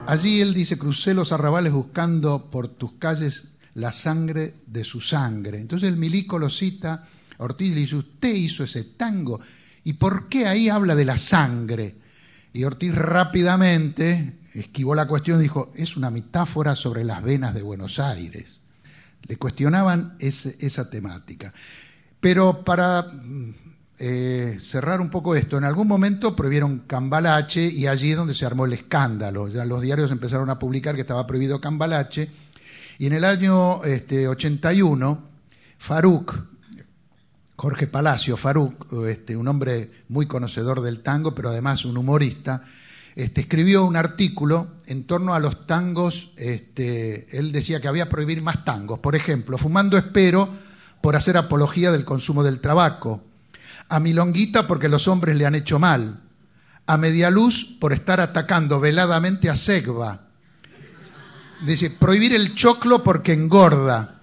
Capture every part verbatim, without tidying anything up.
Allí él dice, crucé los arrabales buscando por tus calles la sangre de su sangre. Entonces el milico lo cita, Ortiz le dice, usted hizo ese tango, ¿y por qué ahí habla de la sangre? Y Ortiz rápidamente esquivó la cuestión y dijo, es una metáfora sobre las venas de Buenos Aires. Le cuestionaban ese, esa temática. Pero para eh, cerrar un poco esto, en algún momento prohibieron Cambalache y allí es donde se armó el escándalo. Ya los diarios empezaron a publicar que estaba prohibido Cambalache. Y en el año este, ochenta y uno, Faruk, Jorge Palacio Faruk, este, un hombre muy conocedor del tango, pero además un humorista, este, escribió un artículo en torno a los tangos. Este, él decía que había que prohibir más tangos. Por ejemplo, Fumando Espero por hacer apología del consumo del tabaco, a Milonguita porque los hombres le han hecho mal, a Medialuz por estar atacando veladamente a Segva. Dice, prohibir el choclo porque engorda.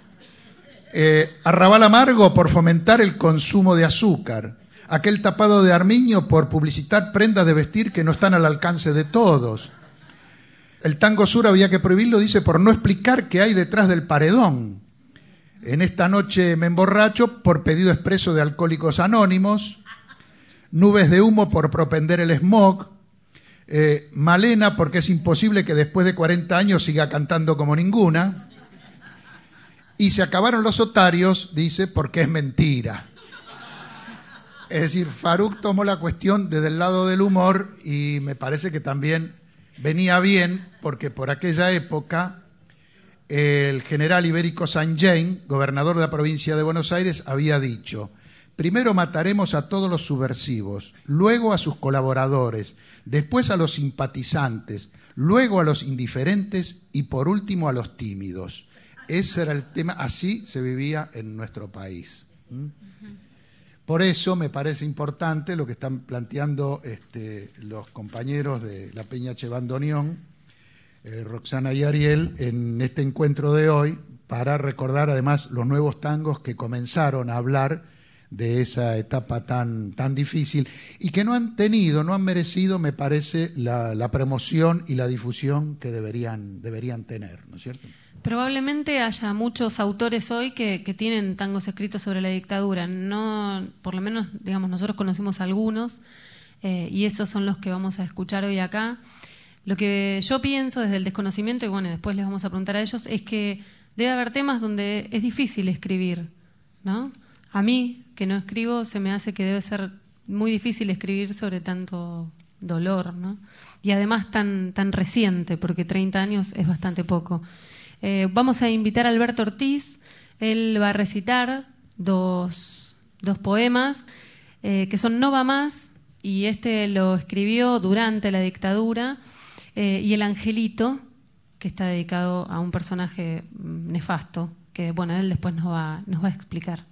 Eh, Arrabal Amargo por fomentar el consumo de azúcar. Aquel tapado de armiño por publicitar prendas de vestir que no están al alcance de todos. El tango sur había que prohibirlo, dice, por no explicar qué hay detrás del paredón. En esta noche me emborracho por pedido expreso de Alcohólicos Anónimos. Nubes de humo por propender el smog. Eh, Malena porque es imposible que después de cuarenta años siga cantando como ninguna. Y se acabaron los otarios, dice, porque es mentira. Es decir, Faruk tomó la cuestión desde el lado del humor y me parece que también venía bien porque por aquella época el general Ibérico Saint-Jean, gobernador de la provincia de Buenos Aires, había dicho, primero mataremos a todos los subversivos, luego a sus colaboradores, después a los simpatizantes, luego a los indiferentes y por último a los tímidos. Ese era el tema, así se vivía en nuestro país. ¿Mm? Por eso me parece importante lo que están planteando este, los compañeros de la Peña Che Bandoneón, eh, Roxana y Ariel, en este encuentro de hoy, para recordar además los nuevos tangos que comenzaron a hablar de esa etapa tan, tan difícil y que no han tenido, no han merecido, me parece, la, la promoción y la difusión que deberían, deberían tener, ¿no es cierto? Probablemente haya muchos autores hoy que, que tienen tangos escritos sobre la dictadura. No, por lo menos, digamos, nosotros conocemos algunos eh, y esos son los que vamos a escuchar hoy acá. Lo que yo pienso desde el desconocimiento, y bueno, después les vamos a preguntar a ellos, es que debe haber temas donde es difícil escribir, ¿no? A mí, que no escribo, se me hace que debe ser muy difícil escribir sobre tanto dolor, ¿no? Y además tan, tan reciente, porque treinta años es bastante poco. Eh, vamos a invitar a Alberto Ortiz. Él va a recitar dos, dos poemas eh, que son No va más, y este lo escribió durante la dictadura, eh, y El Angelito, que está dedicado a un personaje nefasto, que bueno, él después nos va, nos va a explicar.